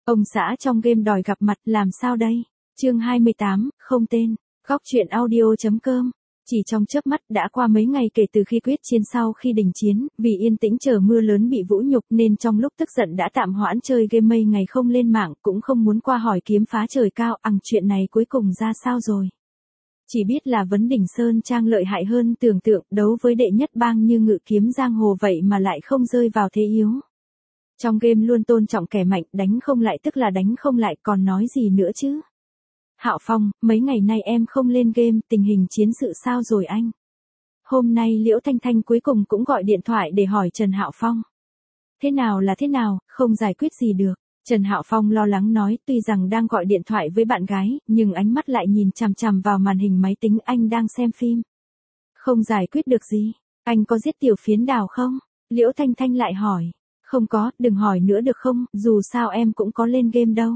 Ông xã trong game đòi gặp mặt làm sao đây? Chương 28, không tên. Góc truyện audio.com. Chỉ trong chớp mắt đã qua mấy ngày kể từ khi quyết chiến sau khi đình chiến, vì yên tĩnh chờ mưa lớn bị vũ nhục nên trong lúc tức giận đã tạm hoãn chơi game mấy ngày không lên mạng, cũng không muốn qua hỏi kiếm phá trời cao, chuyện này cuối cùng ra sao rồi. Chỉ biết là Vấn Đỉnh Sơn Trang lợi hại hơn tưởng tượng, đấu với đệ nhất bang như Ngự Kiếm Giang Hồ vậy mà lại không rơi vào thế yếu. Trong game luôn tôn trọng kẻ mạnh, đánh không lại tức là đánh không lại, còn nói gì nữa chứ. Hạo Phong, mấy ngày nay em không lên game, tình hình chiến sự sao rồi anh? Hôm nay Liễu Thanh Thanh cuối cùng cũng gọi điện thoại để hỏi Trần Hạo Phong. Thế nào là thế nào, không giải quyết gì được. Trần Hạo Phong lo lắng nói, tuy rằng đang gọi điện thoại với bạn gái, nhưng ánh mắt lại nhìn chằm chằm vào màn hình máy tính, anh đang xem phim. Không giải quyết được gì, anh có giết Tiểu Phiến Đào không? Liễu Thanh Thanh lại hỏi. Không có, đừng hỏi nữa được không, dù sao em cũng có lên game đâu.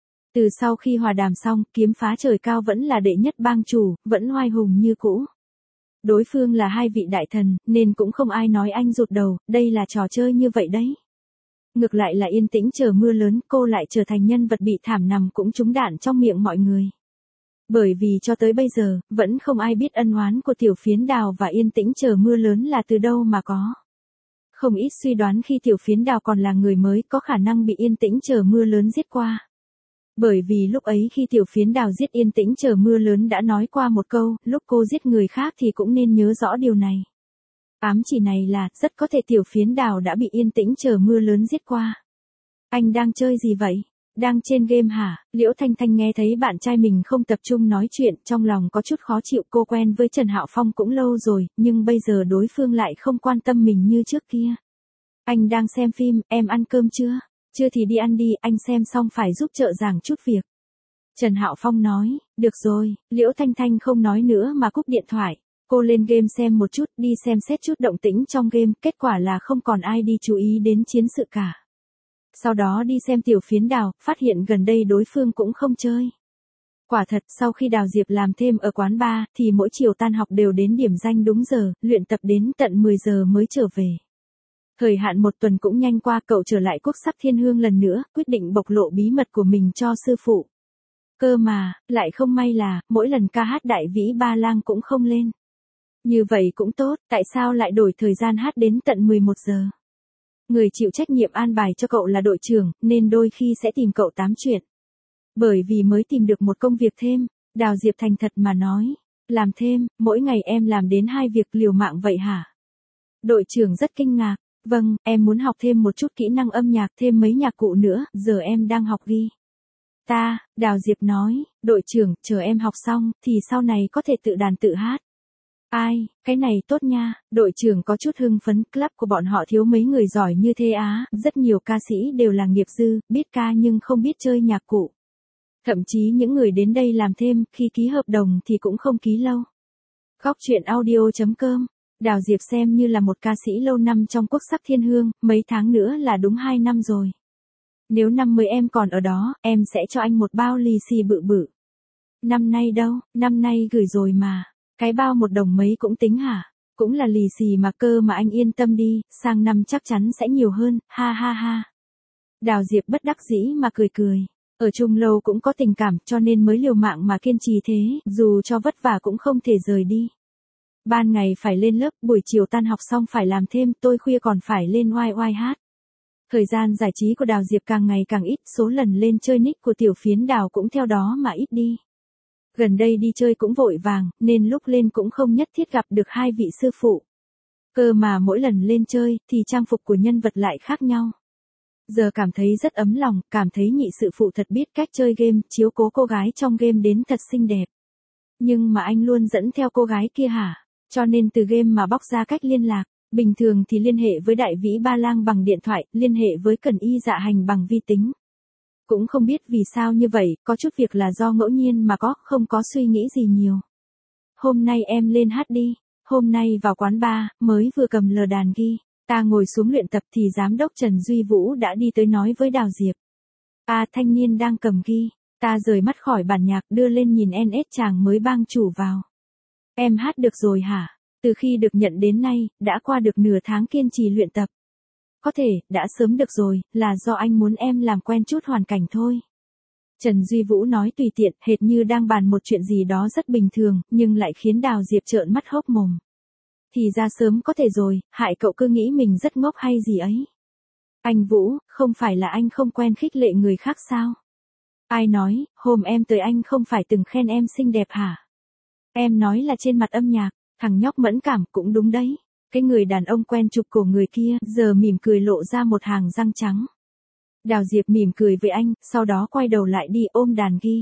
Từ sau khi hòa đàm xong, kiếm phá trời cao vẫn là đệ nhất bang chủ, vẫn oai hùng như cũ. Đối phương là hai vị đại thần, nên cũng không ai nói anh rụt đầu, đây là trò chơi như vậy đấy. Ngược lại là yên tĩnh chờ mưa lớn, cô lại trở thành nhân vật bị thảm nằm cũng trúng đạn trong miệng mọi người. Bởi vì cho tới bây giờ, vẫn không ai biết ân oán của Tiểu Phiến Đào và yên tĩnh chờ mưa lớn là từ đâu mà có. Không ít suy đoán khi Tiểu Phiến Đào còn là người mới có khả năng bị yên tĩnh chờ mưa lớn giết qua. Bởi vì lúc ấy khi Tiểu Phiến Đào giết yên tĩnh chờ mưa lớn đã nói qua một câu, lúc cô giết người khác thì cũng nên nhớ rõ điều này. Ám chỉ này là, rất có thể Tiểu Phiến Đào đã bị yên tĩnh chờ mưa lớn giết qua. Anh đang chơi gì vậy? Đang trên game hả? Liễu Thanh Thanh nghe thấy bạn trai mình không tập trung nói chuyện, trong lòng có chút khó chịu, cô quen với Trần Hạo Phong cũng lâu rồi, nhưng bây giờ đối phương lại không quan tâm mình như trước kia. Anh đang xem phim, em ăn cơm chưa? Chưa thì đi ăn đi, anh xem xong phải giúp trợ giảng chút việc. Trần Hạo Phong nói, được rồi, Liễu Thanh Thanh không nói nữa mà cúp điện thoại. Cô lên game xem một chút, đi xem xét chút động tĩnh trong game, kết quả là không còn ai đi chú ý đến chiến sự cả. Sau đó đi xem Tiểu Phiến Đào, phát hiện gần đây đối phương cũng không chơi. Quả thật, sau khi Đào Diệp làm thêm ở quán bar, thì mỗi chiều tan học đều đến điểm danh đúng giờ, luyện tập đến tận 10 giờ mới trở về. Thời hạn một tuần cũng nhanh qua, cậu trở lại Quốc Sắc Thiên Hương lần nữa, quyết định bộc lộ bí mật của mình cho sư phụ. Cơ mà, lại không may là, mỗi lần ca hát Đại Vĩ Ba Lang cũng không lên. Như vậy cũng tốt, tại sao lại đổi thời gian hát đến tận 11 giờ? Người chịu trách nhiệm an bài cho cậu là đội trưởng, nên đôi khi sẽ tìm cậu tám chuyện. Bởi vì mới tìm được một công việc thêm, Đào Diệp thành thật mà nói. Làm thêm, mỗi ngày em làm đến 2 việc liều mạng vậy hả? Đội trưởng rất kinh ngạc. Vâng, em muốn học thêm một chút kỹ năng âm nhạc, thêm mấy nhạc cụ nữa, giờ em đang học ghi. Đào Diệp nói, đội trưởng, chờ em học xong, thì sau này có thể tự đàn tự hát. Ai, cái này tốt nha, đội trưởng có chút hưng phấn, club của bọn họ thiếu mấy người giỏi như thế á, rất nhiều ca sĩ đều là nghiệp dư, biết ca nhưng không biết chơi nhạc cụ. Thậm chí những người đến đây làm thêm, khi ký hợp đồng thì cũng không ký lâu. Góc truyện audio.com. Đào Diệp xem như là một ca sĩ lâu năm trong Quốc Sắc Thiên Hương, mấy tháng nữa là đúng 2 năm rồi. Nếu năm mới em còn ở đó, em sẽ cho anh một bao lì xì bự bự. Năm nay đâu, năm nay gửi rồi mà. Cái bao 1 đồng mấy cũng tính hả? Cũng là lì xì mà cơ mà anh yên tâm đi, sang năm chắc chắn sẽ nhiều hơn, ha ha ha. Đào Diệp bất đắc dĩ mà cười cười. Ở chung lâu cũng có tình cảm cho nên mới liều mạng mà kiên trì thế, dù cho vất vả cũng không thể rời đi. Ban ngày phải lên lớp, buổi chiều tan học xong phải làm thêm, tôi khuya còn phải lên oai oai hát. Thời gian giải trí của Đào Diệp càng ngày càng ít, số lần lên chơi nick của Tiểu Phiến Đào cũng theo đó mà ít đi. Gần đây đi chơi cũng vội vàng, nên lúc lên cũng không nhất thiết gặp được hai vị sư phụ. Cơ mà mỗi lần lên chơi, thì trang phục của nhân vật lại khác nhau. Giờ cảm thấy rất ấm lòng, cảm thấy nhị sư phụ thật biết cách chơi game, chiếu cố cô gái trong game đến thật xinh đẹp. Nhưng mà anh luôn dẫn theo cô gái kia hả? Cho nên từ game mà bóc ra cách liên lạc, bình thường thì liên hệ với Đại Vĩ Ba Lang bằng điện thoại, liên hệ với Cần Y Dạ Hành bằng vi tính. Cũng không biết vì sao như vậy, có chút việc là do ngẫu nhiên mà không có suy nghĩ gì nhiều. Hôm nay em lên hát đi, hôm nay vào quán bar, mới vừa cầm lờ đàn ghi, ta ngồi xuống luyện tập thì giám đốc Trần Duy Vũ đã đi tới nói với Đào Diệp. Thanh niên đang cầm ghi, ta rời mắt khỏi bản nhạc đưa lên nhìn NS chàng mới bang chủ vào. Em hát được rồi hả? Từ khi được nhận đến nay, đã qua được nửa tháng kiên trì luyện tập. Có thể, đã sớm được rồi, là do anh muốn em làm quen chút hoàn cảnh thôi. Trần Duy Vũ nói tùy tiện, hệt như đang bàn một chuyện gì đó rất bình thường, nhưng lại khiến Đào Diệp trợn mắt hốc mồm. Thì ra sớm có thể rồi, hại cậu cứ nghĩ mình rất ngốc hay gì ấy. Anh Vũ, không phải là anh không quen khích lệ người khác sao? Ai nói, hôm em tới anh không phải từng khen em xinh đẹp hả? Em nói là trên mặt âm nhạc, thằng nhóc mẫn cảm cũng đúng đấy. Cái người đàn ông quen chụp cổ người kia, giờ mỉm cười lộ ra một hàng răng trắng. Đào Diệp mỉm cười với anh, sau đó quay đầu lại đi ôm đàn ghi.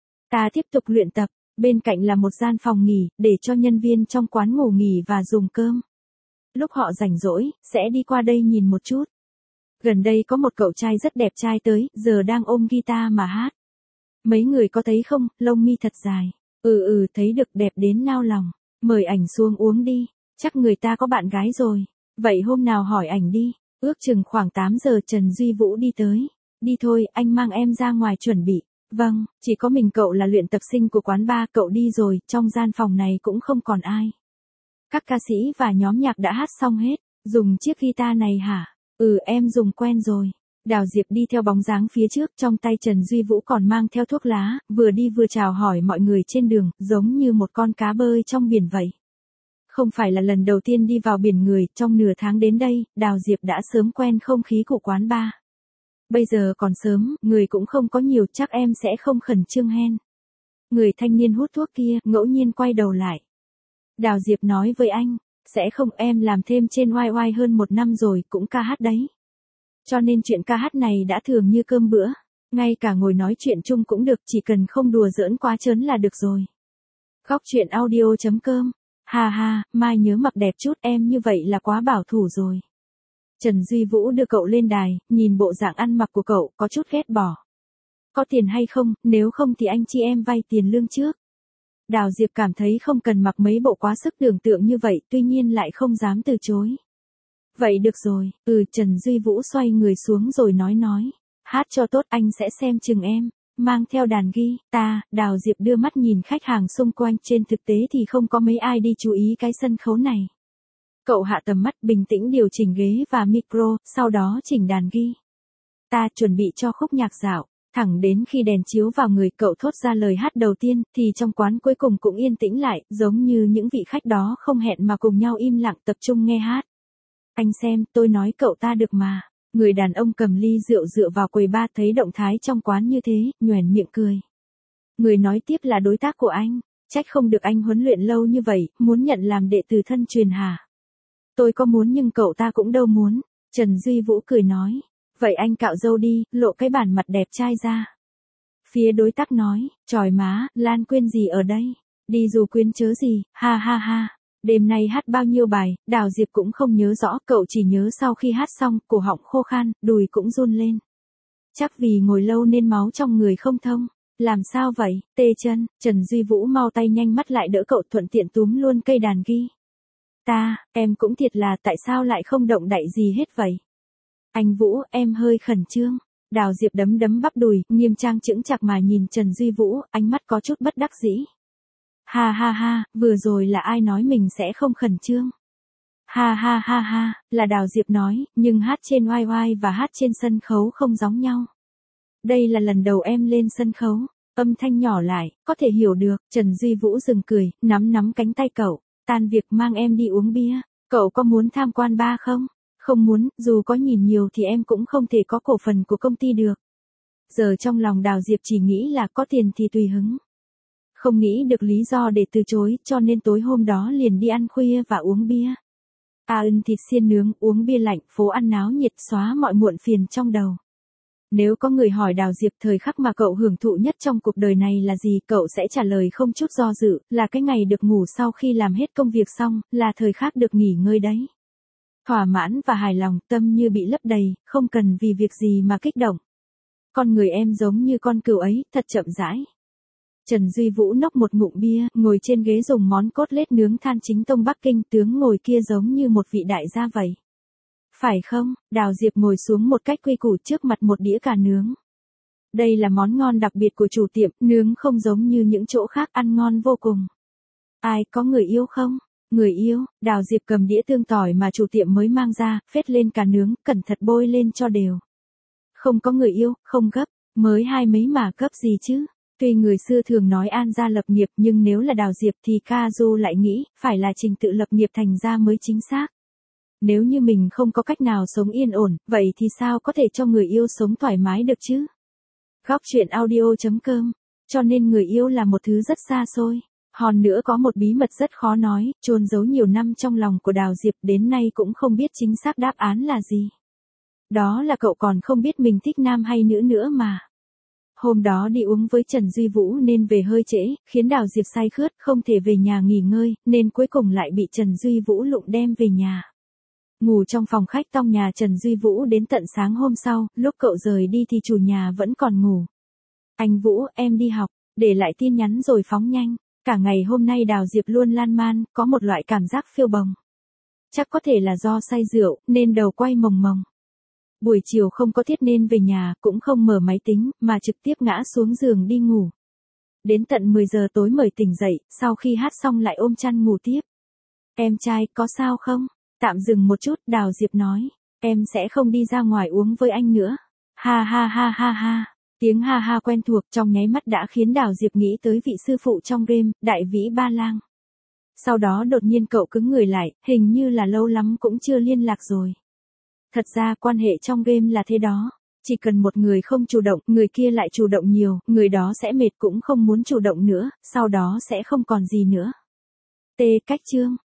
Ta tiếp tục luyện tập, bên cạnh là một gian phòng nghỉ, để cho nhân viên trong quán ngủ nghỉ và dùng cơm. Lúc họ rảnh rỗi, sẽ đi qua đây nhìn một chút. Gần đây có một cậu trai rất đẹp trai tới, giờ đang ôm guitar mà hát. Mấy người có thấy không, lông mi thật dài. Thấy được, đẹp đến nao lòng. Mời ảnh xuống uống đi, chắc người ta có bạn gái rồi. Vậy hôm nào hỏi ảnh đi. Ước chừng khoảng 8 giờ Trần Duy Vũ đi tới. Đi thôi, anh mang em ra ngoài chuẩn bị. Vâng, chỉ có mình cậu là luyện tập sinh của quán bar, cậu đi rồi, trong gian phòng này cũng không còn ai. Các ca sĩ và nhóm nhạc đã hát xong hết. Dùng chiếc guitar này hả? Em dùng quen rồi. Đào Diệp đi theo bóng dáng phía trước, trong tay Trần Duy Vũ còn mang theo thuốc lá, vừa đi vừa chào hỏi mọi người trên đường, giống như một con cá bơi trong biển vậy. Không phải là lần đầu tiên đi vào biển người, trong nửa tháng đến đây, Đào Diệp đã sớm quen không khí của quán bar. Bây giờ còn sớm, người cũng không có nhiều, chắc em sẽ không khẩn trương hen. Người thanh niên hút thuốc kia, ngẫu nhiên quay đầu lại. Đào Diệp nói với anh, sẽ không, em làm thêm trên YY hơn 1 năm rồi, cũng ca hát đấy. Cho nên chuyện ca hát này đã thường như cơm bữa, ngay cả ngồi nói chuyện chung cũng được, chỉ cần không đùa giỡn quá trớn là được rồi. Góc truyện audio.com. Ha ha, mai nhớ mặc đẹp chút, em như vậy là quá bảo thủ rồi. Trần Duy Vũ đưa cậu lên đài, nhìn bộ dạng ăn mặc của cậu, có chút ghét bỏ. Có tiền hay không, nếu không thì anh chị em vay tiền lương trước. Đào Diệp cảm thấy không cần mặc mấy bộ quá sức tưởng tượng như vậy, tuy nhiên lại không dám từ chối. Vậy được rồi, Trần Duy Vũ xoay người xuống rồi nói. Hát cho tốt, anh sẽ xem chừng em. Mang theo đàn ghi, Đào Diệp đưa mắt nhìn khách hàng xung quanh, trên thực tế thì không có mấy ai đi chú ý cái sân khấu này. Cậu hạ tầm mắt, bình tĩnh điều chỉnh ghế và micro, sau đó chỉnh đàn ghi. Chuẩn bị cho khúc nhạc dạo, thẳng đến khi đèn chiếu vào người cậu thốt ra lời hát đầu tiên, thì trong quán cuối cùng cũng yên tĩnh lại, giống như những vị khách đó không hẹn mà cùng nhau im lặng tập trung nghe hát. Anh xem, tôi nói cậu ta được mà. Người đàn ông cầm ly rượu dựa vào quầy bar, thấy động thái trong quán như thế, nhoẻn miệng cười. Người nói tiếp là đối tác của anh, trách không được anh huấn luyện lâu như vậy, muốn nhận làm đệ tử thân truyền hả? Tôi có muốn nhưng cậu ta cũng đâu muốn. Trần Duy Vũ cười nói, vậy anh cạo râu đi, lộ cái bản mặt đẹp trai ra. Phía đối tác nói, chòi má, Lan Quyên gì ở đây? Đi dù quyến chớ gì, ha ha ha. Đêm nay hát bao nhiêu bài, Đào Diệp cũng không nhớ rõ, cậu chỉ nhớ sau khi hát xong, cổ họng khô khan, đùi cũng run lên. Chắc vì ngồi lâu nên máu trong người không thông. Làm sao vậy, tê chân, Trần Duy Vũ mau tay nhanh mắt lại đỡ cậu, thuận tiện túm luôn cây đàn ghi. Em cũng thiệt là, tại sao lại không động đậy gì hết vậy? Anh Vũ, em hơi khẩn trương. Đào Diệp đấm bắp đùi, nghiêm trang chững chạc mà nhìn Trần Duy Vũ, ánh mắt có chút bất đắc dĩ. Ha ha ha, vừa rồi là ai nói mình sẽ không khẩn trương? Ha ha ha ha, là Đào Diệp nói, nhưng hát trên YY và hát trên sân khấu không giống nhau. Đây là lần đầu em lên sân khấu, âm thanh nhỏ lại, có thể hiểu được. Trần Duy Vũ dừng cười, nắm cánh tay cậu, tan việc mang em đi uống bia, cậu có muốn tham quan bar không? Không muốn, dù có nhìn nhiều thì em cũng không thể có cổ phần của công ty được. Giờ trong lòng Đào Diệp chỉ nghĩ là có tiền thì tùy hứng. Không nghĩ được lý do để từ chối, cho nên tối hôm đó liền đi ăn khuya và uống bia. Thịt xiên nướng, uống bia lạnh, phố ăn náo nhiệt, xóa mọi muộn phiền trong đầu. Nếu có người hỏi Đào Diệp thời khắc mà cậu hưởng thụ nhất trong cuộc đời này là gì, cậu sẽ trả lời không chút do dự, là cái ngày được ngủ sau khi làm hết công việc xong, là thời khắc được nghỉ ngơi đấy. Thỏa mãn và hài lòng, tâm như bị lấp đầy, không cần vì việc gì mà kích động. Con người em giống như con cừu ấy, thật chậm rãi. Trần Duy Vũ nốc một ngụm bia, ngồi trên ghế dùng món cốt lết nướng than chính tông Bắc Kinh, tướng ngồi kia giống như một vị đại gia vậy. Phải không? Đào Diệp ngồi xuống một cách quy củ trước mặt một đĩa cà nướng. Đây là món ngon đặc biệt của chủ tiệm, nướng không giống như những chỗ khác, ăn ngon vô cùng. Ai có người yêu không? Người yêu, Đào Diệp cầm đĩa tương tỏi mà chủ tiệm mới mang ra, phết lên cá nướng, cẩn thận bôi lên cho đều. Không có người yêu, không gấp, mới hai mấy mà gấp gì chứ. Tuy người xưa thường nói an gia lập nghiệp nhưng nếu là Đào Diệp thì Ca Du lại nghĩ, phải là trình tự lập nghiệp thành ra mới chính xác. Nếu như mình không có cách nào sống yên ổn, vậy thì sao có thể cho người yêu sống thoải mái được chứ? Góc truyện audio.com. Cho nên người yêu là một thứ rất xa xôi. Hòn nữa có một bí mật rất khó nói, chôn giấu nhiều năm trong lòng của Đào Diệp đến nay cũng không biết chính xác đáp án là gì. Đó là cậu còn không biết mình thích nam hay nữ nữa mà. Hôm đó đi uống với Trần Duy Vũ nên về hơi trễ, khiến Đào Diệp say khướt, không thể về nhà nghỉ ngơi, nên cuối cùng lại bị Trần Duy Vũ lụng đem về nhà. Ngủ trong phòng khách tong nhà Trần Duy Vũ đến tận sáng hôm sau, lúc cậu rời đi thì chủ nhà vẫn còn ngủ. Anh Vũ, em đi học, để lại tin nhắn rồi phóng nhanh. Cả ngày hôm nay Đào Diệp luôn lan man, có một loại cảm giác phiêu bồng. Chắc có thể là do say rượu, nên đầu quay mồng mồng. Buổi chiều không có thiết nên về nhà, cũng không mở máy tính, mà trực tiếp ngã xuống giường đi ngủ. Đến tận 10 giờ tối mới tỉnh dậy, sau khi hát xong lại ôm chăn ngủ tiếp. Em trai, có sao không? Tạm dừng một chút, Đào Diệp nói. Em sẽ không đi ra ngoài uống với anh nữa. Ha ha ha ha ha. Tiếng ha ha quen thuộc trong nháy mắt đã khiến Đào Diệp nghĩ tới vị sư phụ trong game, Đại Vĩ Ba Lang. Sau đó đột nhiên cậu cứng người lại, hình như là lâu lắm cũng chưa liên lạc rồi. Thật ra quan hệ trong game là thế đó. Chỉ cần một người không chủ động, người kia lại chủ động nhiều, người đó sẽ mệt cũng không muốn chủ động nữa, sau đó sẽ không còn gì nữa. T. Cách chương.